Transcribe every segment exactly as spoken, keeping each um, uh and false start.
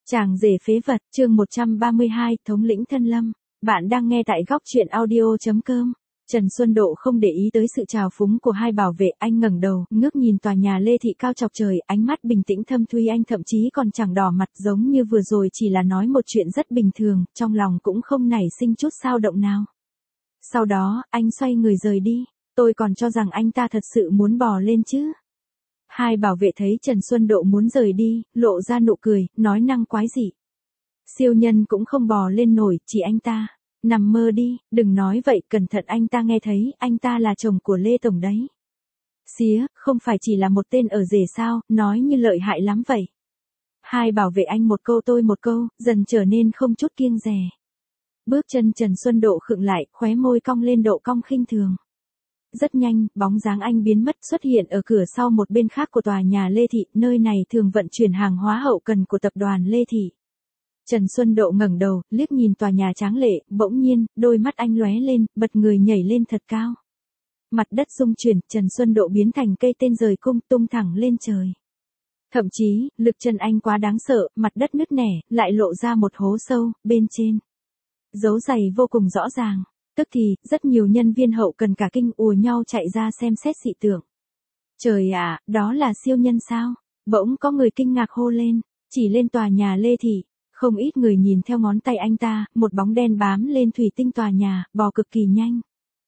Chàng rể phế vật, chương một trăm ba mươi hai, thống lĩnh thân lâm. Bạn đang nghe tại góc truyện audio.com. Trần Xuân Độ không để ý tới sự trào phúng của hai bảo vệ, anh ngẩng đầu, ngước nhìn tòa nhà Lê Thị cao chọc trời, ánh mắt bình tĩnh thâm thuy, anh thậm chí còn chẳng đỏ mặt, giống như vừa rồi chỉ là nói một chuyện rất bình thường, trong lòng cũng không nảy sinh chút xao động nào. Sau đó, anh xoay người rời đi, tôi còn cho rằng anh ta thật sự muốn bò lên chứ. Hai bảo vệ thấy Trần Xuân Độ muốn rời đi, lộ ra nụ cười, nói năng quái dị. Siêu nhân cũng không bò lên nổi, chỉ anh ta. Nằm mơ đi, đừng nói vậy, cẩn thận anh ta nghe thấy, anh ta là chồng của Lê Tổng đấy. Xía, không phải chỉ là một tên ở rể sao, nói như lợi hại lắm vậy. Hai bảo vệ anh một câu tôi một câu, dần trở nên không chút kiêng dè. Bước chân Trần Xuân Độ khựng lại, khóe môi cong lên độ cong khinh thường. Rất nhanh, bóng dáng anh biến mất, xuất hiện ở cửa sau một bên khác của tòa nhà Lê Thị, nơi này thường vận chuyển hàng hóa hậu cần của tập đoàn Lê Thị. Trần Xuân Độ ngẩng đầu, liếc nhìn tòa nhà tráng lệ, bỗng nhiên, đôi mắt anh lóe lên, bật người nhảy lên thật cao. Mặt đất rung chuyển, Trần Xuân Độ biến thành cây tên rời cung, tung thẳng lên trời. Thậm chí, lực chân anh quá đáng sợ, mặt đất nứt nẻ, lại lộ ra một hố sâu, bên trên. Dấu giày vô cùng rõ ràng. Tức thì, rất nhiều nhân viên hậu cần cả kinh ùa nhau chạy ra xem xét dị tượng. Trời ạ, đó là siêu nhân sao? Bỗng có người kinh ngạc hô lên, chỉ lên tòa nhà Lê Thị. Không ít người nhìn theo ngón tay anh ta, một bóng đen bám lên thủy tinh tòa nhà, bò cực kỳ nhanh.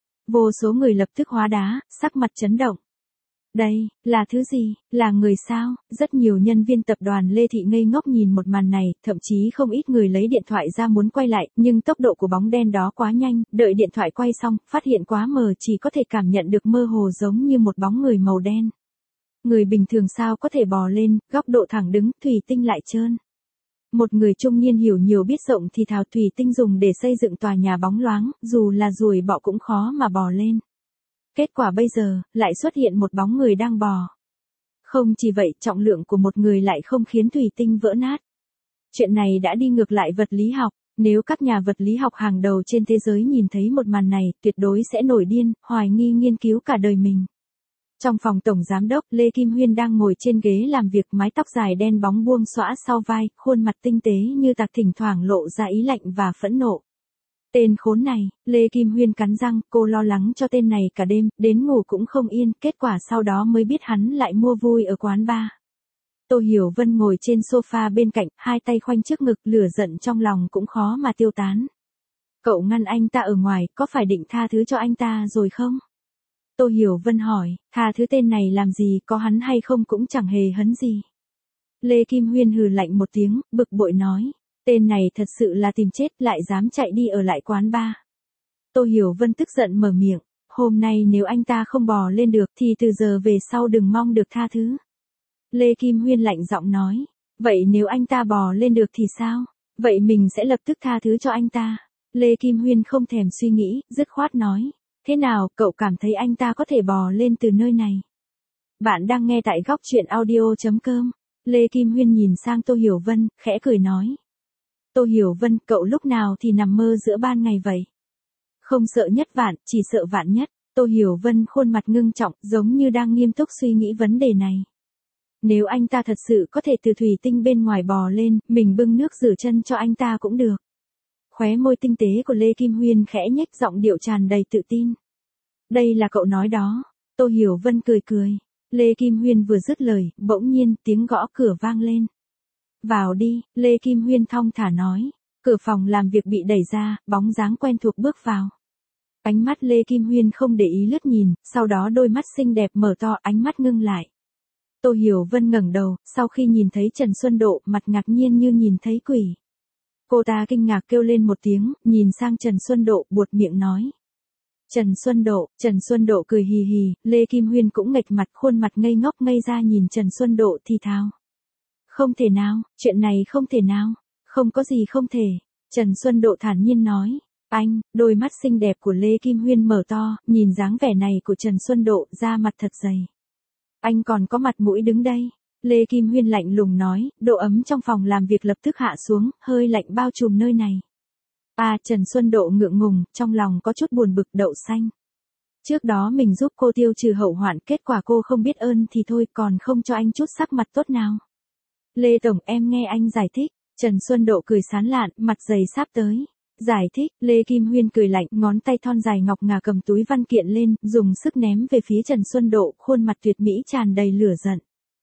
Vô số người lập tức hóa đá, sắc mặt chấn động. Đây, là thứ gì, là người sao? Rất nhiều nhân viên tập đoàn Lê Thị ngây ngốc nhìn một màn này, thậm chí không ít người lấy điện thoại ra muốn quay lại, nhưng tốc độ của bóng đen đó quá nhanh, đợi điện thoại quay xong, phát hiện quá mờ, chỉ có thể cảm nhận được mơ hồ giống như một bóng người màu đen. Người bình thường sao có thể bò lên, góc độ thẳng đứng, thủy tinh lại trơn. Một người trung niên hiểu nhiều biết rộng thì thào thủy tinh dùng để xây dựng tòa nhà bóng loáng, dù là ruồi bọ cũng khó mà bò lên. Kết quả bây giờ, lại xuất hiện một bóng người đang bò. Không chỉ vậy, trọng lượng của một người lại không khiến thủy tinh vỡ nát. Chuyện này đã đi ngược lại vật lý học, nếu các nhà vật lý học hàng đầu trên thế giới nhìn thấy một màn này, tuyệt đối sẽ nổi điên, hoài nghi nghiên cứu cả đời mình. Trong phòng tổng giám đốc, Lê Kim Huyên đang ngồi trên ghế làm việc, mái tóc dài đen bóng buông xõa sau vai, khuôn mặt tinh tế như tạc, thỉnh thoảng lộ ra ý lạnh và phẫn nộ. Tên khốn này, Lê Kim Huyên cắn răng, cô lo lắng cho tên này cả đêm, đến ngủ cũng không yên, kết quả sau đó mới biết hắn lại mua vui ở quán bar. Tô Hiểu Vân ngồi trên sofa bên cạnh, hai tay khoanh trước ngực, lửa giận trong lòng cũng khó mà tiêu tán. Cậu ngăn anh ta ở ngoài, có phải định tha thứ cho anh ta rồi không? Tô Hiểu Vân hỏi, tha thứ tên này làm gì, có hắn hay không cũng chẳng hề hấn gì. Lê Kim Huyên hừ lạnh một tiếng, bực bội nói. Tên này thật sự là tìm chết, lại dám chạy đi ở lại quán bar. Tô Hiểu Vân tức giận mở miệng, hôm nay nếu anh ta không bò lên được thì từ giờ về sau đừng mong được tha thứ. Lê Kim Huyên lạnh giọng nói, vậy nếu anh ta bò lên được thì sao? Vậy mình sẽ lập tức tha thứ cho anh ta. Lê Kim Huyên không thèm suy nghĩ, dứt khoát nói, thế nào, cậu cảm thấy anh ta có thể bò lên từ nơi này? Bạn đang nghe tại góc truyện audio.com. Lê Kim Huyên nhìn sang Tô Hiểu Vân, khẽ cười nói. Tô Hiểu Vân, cậu lúc nào thì nằm mơ giữa ban ngày vậy? Không sợ nhất vạn, chỉ sợ vạn nhất. Tô Hiểu Vân khuôn mặt ngưng trọng, giống như đang nghiêm túc suy nghĩ vấn đề này. Nếu anh ta thật sự có thể từ thủy tinh bên ngoài bò lên, mình bưng nước rửa chân cho anh ta cũng được. Khóe môi tinh tế của Lê Kim Huyên khẽ nhếch, giọng điệu tràn đầy tự tin. Đây là cậu nói đó. Tô Hiểu Vân cười cười. Lê Kim Huyên vừa dứt lời, bỗng nhiên tiếng gõ cửa vang lên. Vào đi, Lê Kim Huyên thong thả nói. Cửa phòng làm việc bị đẩy ra, bóng dáng quen thuộc bước vào. Ánh mắt Lê Kim Huyên không để ý lướt nhìn, sau đó đôi mắt xinh đẹp mở to, ánh mắt ngưng lại. Tô Hiểu Vân ngẩng đầu, sau khi nhìn thấy Trần Xuân Độ, mặt ngạc nhiên như nhìn thấy quỷ. Cô ta kinh ngạc kêu lên một tiếng, nhìn sang Trần Xuân Độ, buột miệng nói. Trần Xuân Độ, Trần Xuân Độ cười hì hì, Lê Kim Huyên cũng nghệch mặt, khuôn mặt ngây ngốc ngây ra nhìn Trần Xuân Độ thì thào. Không thể nào, chuyện này không thể nào, không có gì không thể. Trần Xuân Độ thản nhiên nói. Anh, đôi mắt xinh đẹp của Lê Kim Huyên mở to, nhìn dáng vẻ này của Trần Xuân Độ, da mặt thật dày. Anh còn có mặt mũi đứng đây. Lê Kim Huyên lạnh lùng nói, độ ấm trong phòng làm việc lập tức hạ xuống, hơi lạnh bao trùm nơi này. À, Trần Xuân Độ ngượng ngùng, trong lòng có chút buồn bực, đậu xanh. Trước đó mình giúp cô tiêu trừ hậu hoạn, kết quả cô không biết ơn thì thôi, còn không cho anh chút sắc mặt tốt nào. Lê Tổng, em nghe anh giải thích. Trần Xuân Độ cười sán lạn, mặt dày sáp tới. Giải thích, Lê Kim Huyên cười lạnh, ngón tay thon dài ngọc ngà cầm túi văn kiện lên, dùng sức ném về phía Trần Xuân Độ, khuôn mặt tuyệt mỹ tràn đầy lửa giận.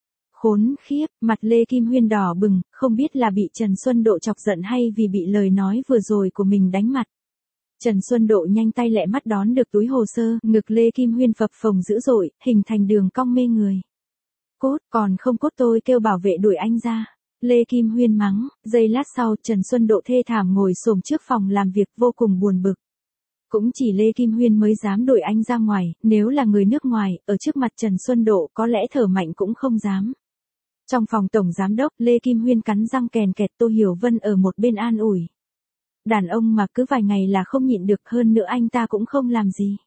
Khốn khiếp, mặt Lê Kim Huyên đỏ bừng, không biết là bị Trần Xuân Độ chọc giận hay vì bị lời nói vừa rồi của mình đánh mặt. Trần Xuân Độ nhanh tay lẹ mắt đón được túi hồ sơ, ngực Lê Kim Huyên phập phồng dữ dội, hình thành đường cong mê người. Cốt, còn không cốt tôi kêu bảo vệ đuổi anh ra. Lê Kim Huyên mắng, giây lát sau Trần Xuân Độ thê thảm ngồi xổm trước phòng làm việc vô cùng buồn bực. Cũng chỉ Lê Kim Huyên mới dám đuổi anh ra ngoài, nếu là người nước ngoài, ở trước mặt Trần Xuân Độ có lẽ thở mạnh cũng không dám. Trong phòng tổng giám đốc, Lê Kim Huyên cắn răng kèn kẹt, Tô Hiểu Vân ở một bên an ủi. Đàn ông mà cứ vài ngày là không nhịn được, hơn nữa anh ta cũng không làm gì.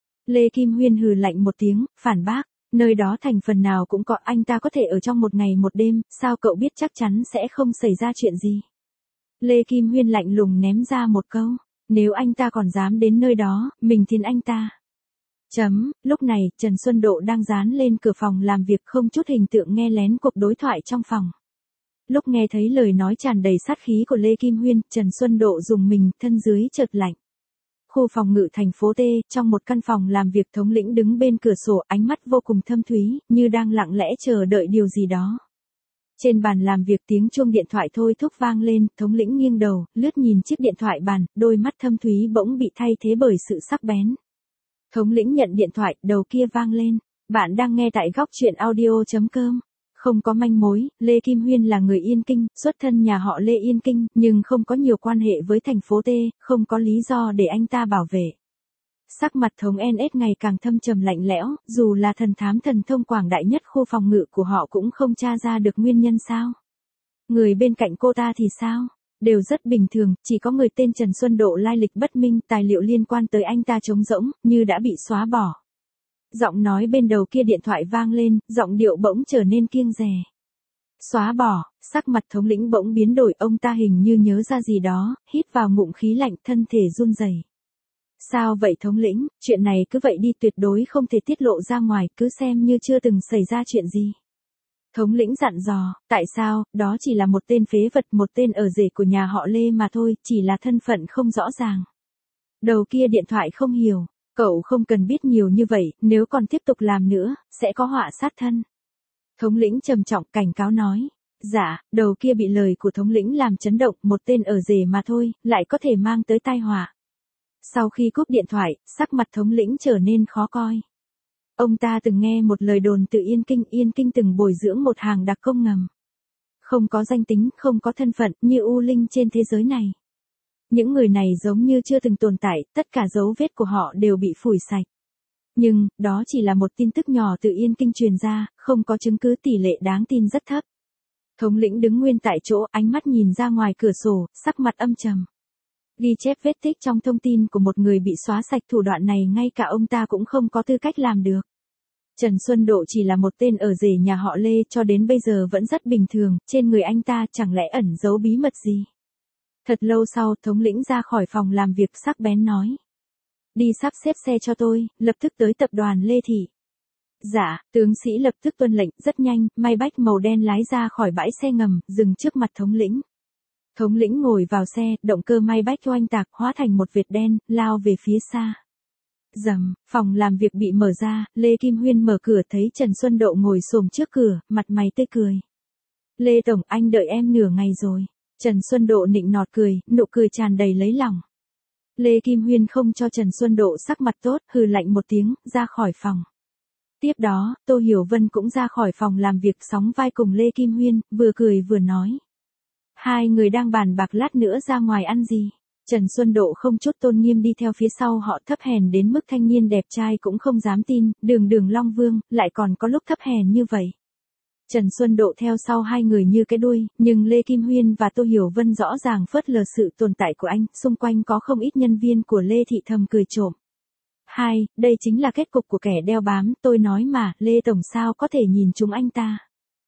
Lê Kim Huyên hừ lạnh một tiếng, phản bác, nơi đó thành phần nào cũng có, anh ta có thể ở trong một ngày một đêm, sao cậu biết chắc chắn sẽ không xảy ra chuyện gì. Lê Kim Huyên lạnh lùng ném ra một câu, nếu anh ta còn dám đến nơi đó, mình thiến anh ta. Chấm, lúc này, Trần Xuân Độ đang dán lên cửa phòng làm việc không chút hình tượng nghe lén cuộc đối thoại trong phòng. Lúc nghe thấy lời nói tràn đầy sát khí của Lê Kim Huyên, Trần Xuân Độ dùng mình, thân dưới chợt lạnh. Khu phòng ngự thành phố T, trong một căn phòng làm việc thống lĩnh đứng bên cửa sổ, ánh mắt vô cùng thâm thúy, như đang lặng lẽ chờ đợi điều gì đó. Trên bàn làm việc tiếng chuông điện thoại thôi thúc vang lên, thống lĩnh nghiêng đầu, lướt nhìn chiếc điện thoại bàn, đôi mắt thâm thúy bỗng bị thay thế bởi sự sắc bén. Thống lĩnh nhận điện thoại, đầu kia vang lên. Bạn đang nghe tại góc truyện audio chấm com. Không có manh mối, Lê Kim Huyên là người Yên Kinh, xuất thân nhà họ Lê Yên Kinh, nhưng không có nhiều quan hệ với thành phố T, không có lý do để anh ta bảo vệ. Sắc mặt thống en ét ngày càng thâm trầm lạnh lẽo, dù là thần thám thần thông quảng đại nhất khu phòng ngự của họ cũng không tra ra được nguyên nhân sao. Người bên cạnh cô ta thì sao? Đều rất bình thường, chỉ có người tên Trần Xuân Độ lai lịch bất minh, tài liệu liên quan tới anh ta trống rỗng, như đã bị xóa bỏ. Giọng nói bên đầu kia điện thoại vang lên, giọng điệu bỗng trở nên kiêng dè. Xóa bỏ, sắc mặt thống lĩnh bỗng biến đổi, ông ta hình như nhớ ra gì đó, hít vào ngụm khí lạnh, thân thể run rẩy. Sao vậy thống lĩnh, chuyện này cứ vậy đi, tuyệt đối không thể tiết lộ ra ngoài, cứ xem như chưa từng xảy ra chuyện gì. Thống lĩnh dặn dò, tại sao, đó chỉ là một tên phế vật, một tên ở rể của nhà họ Lê mà thôi, chỉ là thân phận không rõ ràng. Đầu kia điện thoại không hiểu, cậu không cần biết nhiều như vậy, nếu còn tiếp tục làm nữa, sẽ có họa sát thân. Thống lĩnh trầm trọng cảnh cáo nói. Dạ, đầu kia bị lời của thống lĩnh làm chấn động, một tên ở rể mà thôi, lại có thể mang tới tai họa. Sau khi cúp điện thoại, sắc mặt thống lĩnh trở nên khó coi. Ông ta từng nghe một lời đồn từ Yên Kinh, Yên Kinh từng bồi dưỡng một hàng đặc công ngầm. Không có danh tính, không có thân phận, như U Linh trên thế giới này. Những người này giống như chưa từng tồn tại, tất cả dấu vết của họ đều bị phủi sạch. Nhưng, đó chỉ là một tin tức nhỏ từ Yên Kinh truyền ra, không có chứng cứ, tỷ lệ đáng tin rất thấp. Thống lĩnh đứng nguyên tại chỗ, ánh mắt nhìn ra ngoài cửa sổ, sắc mặt âm trầm. Ghi chép vết tích trong thông tin của một người bị xóa sạch, thủ đoạn này ngay cả ông ta cũng không có tư cách làm được. Trần Xuân Độ chỉ là một tên ở rể nhà họ Lê, cho đến bây giờ vẫn rất bình thường, trên người anh ta chẳng lẽ ẩn giấu bí mật gì. Thật lâu sau, thống lĩnh ra khỏi phòng làm việc, sắc bén nói. Đi sắp xếp xe cho tôi, lập tức tới tập đoàn Lê Thị. Dạ, tướng sĩ lập tức tuân lệnh, rất nhanh, Maybach màu đen lái ra khỏi bãi xe ngầm, dừng trước mặt thống lĩnh. Thống lĩnh ngồi vào xe, động cơ Maybach oanh tạc, hóa thành một vệt đen, lao về phía xa. Rầm, phòng làm việc bị mở ra, Lê Kim Huyên mở cửa thấy Trần Xuân Độ ngồi xổm trước cửa, mặt mày tươi cười. Lê Tổng, anh đợi em nửa ngày rồi. Trần Xuân Độ nịnh nọt cười, nụ cười tràn đầy lấy lòng. Lê Kim Huyên không cho Trần Xuân Độ sắc mặt tốt, hừ lạnh một tiếng, ra khỏi phòng. Tiếp đó, Tô Hiểu Vân cũng ra khỏi phòng làm việc, sóng vai cùng Lê Kim Huyên, vừa cười vừa nói. Hai người đang bàn bạc lát nữa ra ngoài ăn gì. Trần Xuân Độ không chút tôn nghiêm đi theo phía sau họ, thấp hèn đến mức thanh niên đẹp trai cũng không dám tin, đường đường Long Vương, lại còn có lúc thấp hèn như vậy. Trần Xuân Độ theo sau hai người như cái đuôi, nhưng Lê Kim Huyên và Tô Hiểu Vân rõ ràng phớt lờ sự tồn tại của anh, xung quanh có không ít nhân viên của Lê Thị thầm cười trộm. Hai, đây chính là kết cục của kẻ đeo bám, tôi nói mà, Lê Tổng sao có thể nhìn chúng anh ta.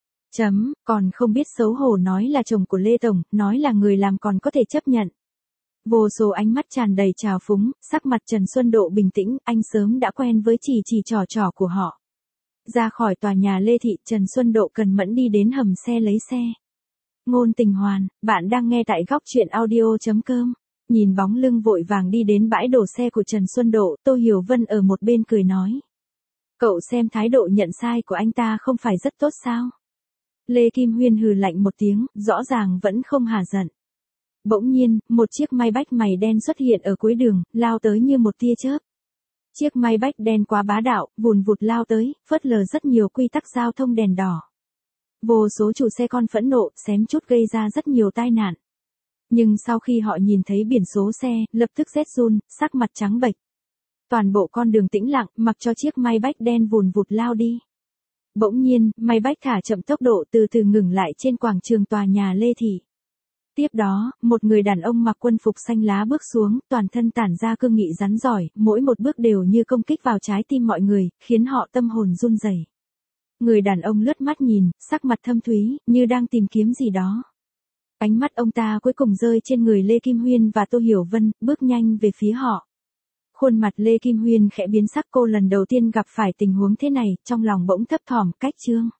Chấm, còn không biết xấu hổ nói là chồng của Lê Tổng, nói là người làm còn có thể chấp nhận. Vô số ánh mắt tràn đầy trào phúng, sắc mặt Trần Xuân Độ bình tĩnh, anh sớm đã quen với chỉ chỉ trò trò của họ. Ra khỏi tòa nhà Lê Thị, Trần Xuân Độ cần mẫn đi đến hầm xe lấy xe. Ngôn Tình Hoàn, bạn đang nghe tại góc chuyện audio.com. Nhìn bóng lưng vội vàng đi đến bãi đổ xe của Trần Xuân Độ, Tô Hiểu Vân ở một bên cười nói. Cậu xem thái độ nhận sai của anh ta không phải rất tốt sao? Lê Kim Huyên hừ lạnh một tiếng, rõ ràng vẫn không hả giận. Bỗng nhiên, một chiếc Maybach mày đen xuất hiện ở cuối đường, lao tới như một tia chớp. Chiếc Maybach đen quá bá đạo, vùn vụt lao tới, phớt lờ rất nhiều quy tắc giao thông đèn đỏ. Vô số chủ xe con phẫn nộ, xém chút gây ra rất nhiều tai nạn. Nhưng sau khi họ nhìn thấy biển số xe, lập tức rét run, sắc mặt trắng bệch. Toàn bộ con đường tĩnh lặng, mặc cho chiếc Maybach đen vùn vụt lao đi. Bỗng nhiên, Maybach thả chậm tốc độ từ từ ngừng lại trên quảng trường tòa nhà Lê Thị. Tiếp đó, một người đàn ông mặc quân phục xanh lá bước xuống, toàn thân tản ra cương nghị rắn giỏi, mỗi một bước đều như công kích vào trái tim mọi người, khiến họ tâm hồn run rẩy. Người đàn ông lướt mắt nhìn, sắc mặt thâm thúy, như đang tìm kiếm gì đó. Ánh mắt ông ta cuối cùng rơi trên người Lê Kim Huyên và Tô Hiểu Vân, bước nhanh về phía họ. Khuôn mặt Lê Kim Huyên khẽ biến sắc, cô lần đầu tiên gặp phải tình huống thế này, trong lòng bỗng thấp thỏm, cách trương.